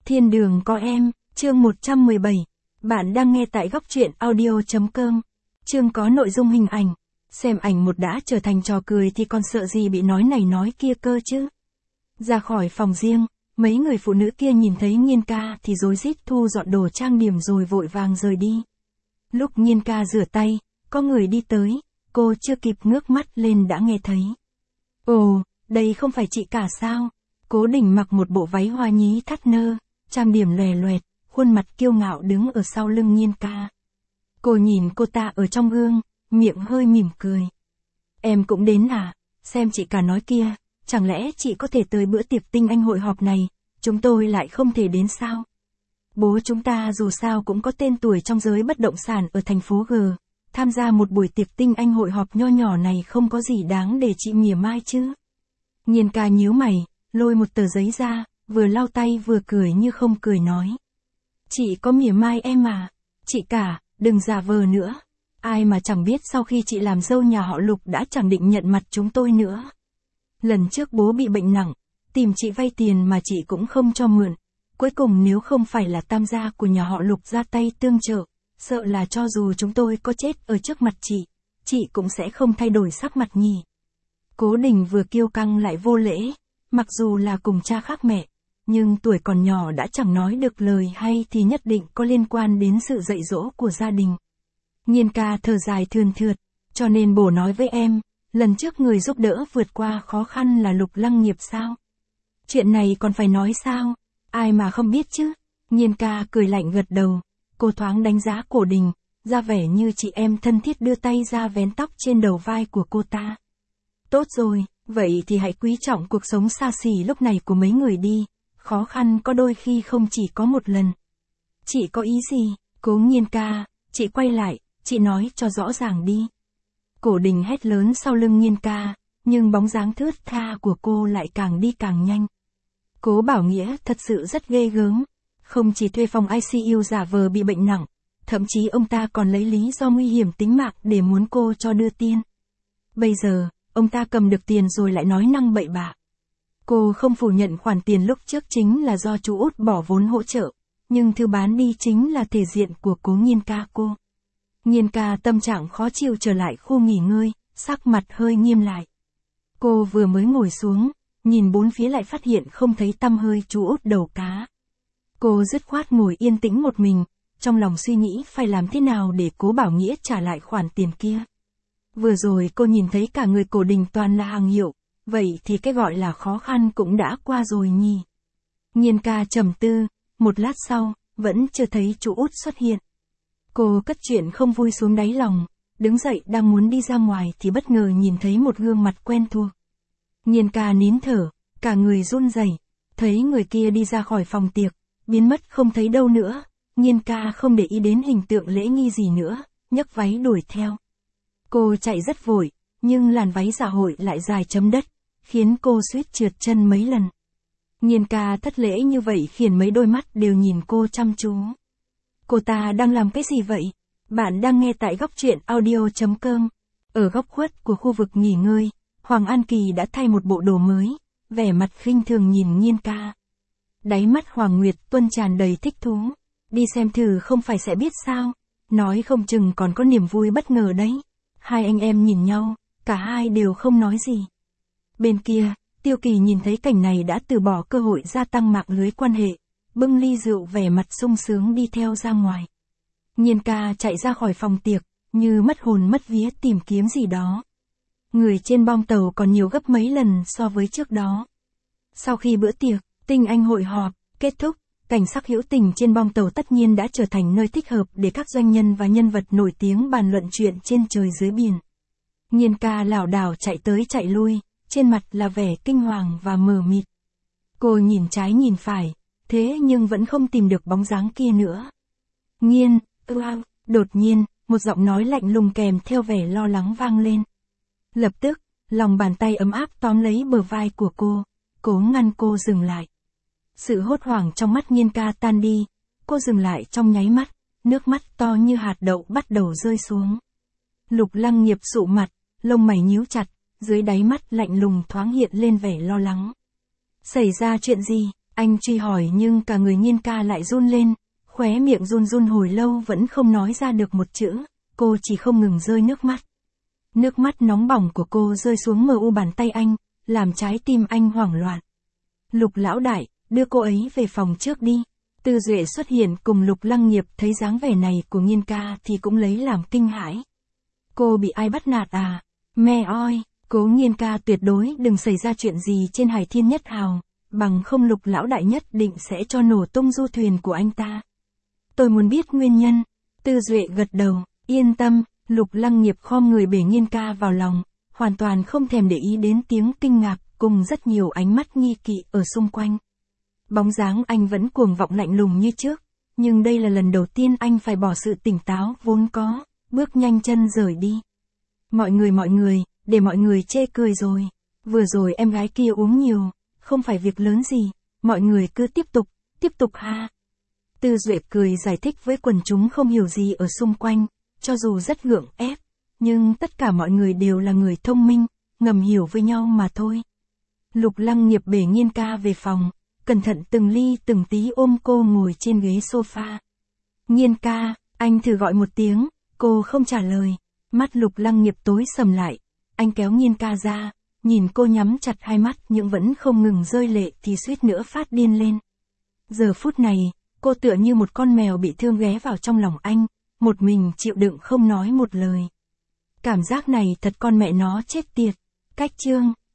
Thiên đường có em, chương 117. Bạn đang nghe tại góc truyện audio.com. Chương có nội dung hình ảnh. Xem ảnh một đã trở thành trò cười thì còn sợ gì bị nói này nói kia cơ chứ. Ra khỏi phòng riêng, mấy người phụ nữ kia nhìn thấy Nhiên ca thì rối rít thu dọn đồ trang điểm rồi vội vàng rời đi. Lúc Nhiên ca rửa tay, có người đi tới, cô chưa kịp ngước mắt lên đã nghe thấy. Ồ, đây không phải chị cả sao? Cố Đình mặc một bộ váy hoa nhí thắt nơ, trang điểm lòe loẹt, khuôn mặt kiêu ngạo đứng ở sau lưng Nhiên ca. Cô nhìn cô ta ở trong gương, miệng hơi mỉm cười. Em cũng đến à? Xem chị cả nói kia, chẳng lẽ chị có thể tới bữa tiệc tinh anh hội họp này, chúng tôi lại không thể đến sao? Bố chúng ta dù sao cũng có tên tuổi trong giới bất động sản ở thành phố G, tham gia một buổi tiệc tinh anh hội họp nho nhỏ này không có gì đáng để chị mỉa mai chứ. Nhiên ca nhíu mày, lôi một tờ giấy ra, vừa lau tay vừa cười như không cười nói. Chị có mỉa mai em à? Chị cả, đừng giả vờ nữa. Ai mà chẳng biết sau khi chị làm dâu nhà họ Lục đã chẳng định nhận mặt chúng tôi nữa. Lần trước bố bị bệnh nặng, tìm chị vay tiền mà chị cũng không cho mượn. Cuối cùng nếu không phải là tam gia của nhà họ Lục ra tay tương trợ, sợ là cho dù chúng tôi có chết ở trước mặt chị cũng sẽ không thay đổi sắc mặt nhỉ. Cố Đình vừa kiêu căng lại vô lễ, mặc dù là cùng cha khác mẹ, nhưng tuổi còn nhỏ đã chẳng nói được lời hay thì nhất định có liên quan đến sự dạy dỗ của gia đình. Nhiên ca thở dài thườn thượt, cho nên bố nói với em, lần trước người giúp đỡ vượt qua khó khăn là Lục Lăng Nghiệp sao? Chuyện này còn phải nói sao? Ai mà không biết chứ? Nhiên ca cười lạnh gật đầu, cô thoáng đánh giá Cố Đình, ra vẻ như chị em thân thiết đưa tay ra vén tóc trên đầu vai của cô ta. Tốt rồi, vậy thì hãy quý trọng cuộc sống xa xỉ lúc này của mấy người đi, khó khăn có đôi khi không chỉ có một lần. Chị có ý gì? Cố Nhiên ca, chị quay lại, chị nói cho rõ ràng đi. Cố Đình hét lớn sau lưng Nhiên ca, nhưng bóng dáng thướt tha của cô lại càng đi càng nhanh. Cố Bảo Nghĩa thật sự rất ghê gớm, không chỉ thuê phòng ICU giả vờ bị bệnh nặng, thậm chí ông ta còn lấy lý do nguy hiểm tính mạng để muốn cô cho đưa tiền. Bây giờ, ông ta cầm được tiền rồi lại nói năng bậy bạ. Cô không phủ nhận khoản tiền lúc trước chính là do chú Út bỏ vốn hỗ trợ, nhưng thứ bán đi chính là thể diện của Cố Nhiên ca cô. Nhiên ca tâm trạng khó chịu trở lại khu nghỉ ngơi, sắc mặt hơi nghiêm lại. Cô vừa mới ngồi xuống, nhìn bốn phía lại phát hiện không thấy tăm hơi chú Út đầu cá. Cô dứt khoát ngồi yên tĩnh một mình, trong lòng suy nghĩ phải làm thế nào để Cố Bảo Nghĩa trả lại khoản tiền kia. Vừa rồi cô nhìn thấy cả người Cố Đình toàn là hàng hiệu, vậy thì cái gọi là khó khăn cũng đã qua rồi nhỉ. Nhiên ca trầm tư, một lát sau, vẫn chưa thấy chú Út xuất hiện. Cô cất chuyện không vui xuống đáy lòng, đứng dậy đang muốn đi ra ngoài thì bất ngờ nhìn thấy một gương mặt quen thuộc. Nhiên ca nín thở, cả người run rẩy, thấy người kia đi ra khỏi phòng tiệc, biến mất không thấy đâu nữa. Nhiên ca không để ý đến hình tượng lễ nghi gì nữa, nhấc váy đuổi theo. Cô chạy rất vội, nhưng làn váy dạ hội lại dài chấm đất, khiến cô suýt trượt chân mấy lần. Nhiên ca thất lễ như vậy khiến mấy đôi mắt đều nhìn cô chăm chú. Cô ta đang làm cái gì vậy? Bạn đang nghe tại góc truyện audio.com. Ở góc khuất của khu vực nghỉ ngơi, Hoàng An Kỳ đã thay một bộ đồ mới, vẻ mặt khinh thường nhìn Nhiên ca. Đáy mắt Hoàng Nguyệt Tuân tràn đầy thích thú. Đi xem thử không phải sẽ biết sao, nói không chừng còn có niềm vui bất ngờ đấy. Hai anh em nhìn nhau, cả hai đều không nói gì. Bên kia, Tiêu Kỳ nhìn thấy cảnh này đã từ bỏ cơ hội gia tăng mạng lưới quan hệ, bưng ly rượu vẻ mặt sung sướng đi theo ra ngoài. Nhiên ca chạy ra khỏi phòng tiệc, như mất hồn mất vía tìm kiếm gì đó. Người trên bong tàu còn nhiều gấp mấy lần so với trước đó. Sau khi bữa tiệc, tinh anh hội họp kết thúc, cảnh sắc hữu tình trên bong tàu tất nhiên đã trở thành nơi thích hợp để các doanh nhân và nhân vật nổi tiếng bàn luận chuyện trên trời dưới biển. Nhiên ca lảo đảo chạy tới chạy lui, trên mặt là vẻ kinh hoàng và mờ mịt. Cô nhìn trái nhìn phải, thế nhưng vẫn không tìm được bóng dáng kia nữa. Nhiên, đột nhiên, một giọng nói lạnh lùng kèm theo vẻ lo lắng vang lên. Lập tức, lòng bàn tay ấm áp tóm lấy bờ vai của cô, cố ngăn cô dừng lại. Sự hốt hoảng trong mắt Nhiên ca tan đi, cô dừng lại trong nháy mắt, nước mắt to như hạt đậu bắt đầu rơi xuống. Lục Lăng Nghiệp sụ mặt, lông mày nhíu chặt, dưới đáy mắt lạnh lùng thoáng hiện lên vẻ lo lắng. Xảy ra chuyện gì? Anh truy hỏi nhưng cả người Nhiên ca lại run lên, khóe miệng run run hồi lâu vẫn không nói ra được một chữ, cô chỉ không ngừng rơi nước mắt. Nước mắt nóng bỏng của cô rơi xuống mờ u bàn tay anh, làm trái tim anh hoảng loạn. Lục lão đại, đưa cô ấy về phòng trước đi. Tư Duệ xuất hiện cùng Lục Lăng Nghiệp, thấy dáng vẻ này của Nhiên ca thì cũng lấy làm kinh hãi. Cô bị ai bắt nạt à? Mẹ ơi, cố Nhiên ca tuyệt đối đừng xảy ra chuyện gì trên Hải Thiên Nhất Hào, bằng không Lục lão đại nhất định sẽ cho nổ tung du thuyền của anh ta. Tôi muốn biết nguyên nhân. Tư Duệ gật đầu, yên tâm. Lục Lăng Nghiệp khom người bế Nhiên ca vào lòng, hoàn toàn không thèm để ý đến tiếng kinh ngạc cùng rất nhiều ánh mắt nghi kỵ ở xung quanh. Bóng dáng anh vẫn cuồng vọng lạnh lùng như trước, nhưng đây là lần đầu tiên anh phải bỏ sự tỉnh táo vốn có, bước nhanh chân rời đi. Mọi người, để mọi người chê cười rồi. Vừa rồi em gái kia uống nhiều, không phải việc lớn gì, mọi người cứ tiếp tục ha. Tư Duệ cười giải thích với quần chúng không hiểu gì ở xung quanh, cho dù rất gượng ép, nhưng tất cả mọi người đều là người thông minh, ngầm hiểu với nhau mà thôi. Lục Lăng Nghiệp bế Nhiên ca về phòng, cẩn thận từng ly từng tí ôm cô ngồi trên ghế sofa. Nhiên ca, anh thử gọi một tiếng, cô không trả lời. Mắt Lục Lăng Nghiệp tối sầm lại, anh kéo Nhiên ca ra, nhìn cô nhắm chặt hai mắt nhưng vẫn không ngừng rơi lệ thì suýt nữa phát điên lên. Giờ phút này, cô tựa như một con mèo bị thương ghé vào trong lòng anh, một mình chịu đựng không nói một lời. Cảm giác này thật con mẹ nó chết tiệt. Cách chương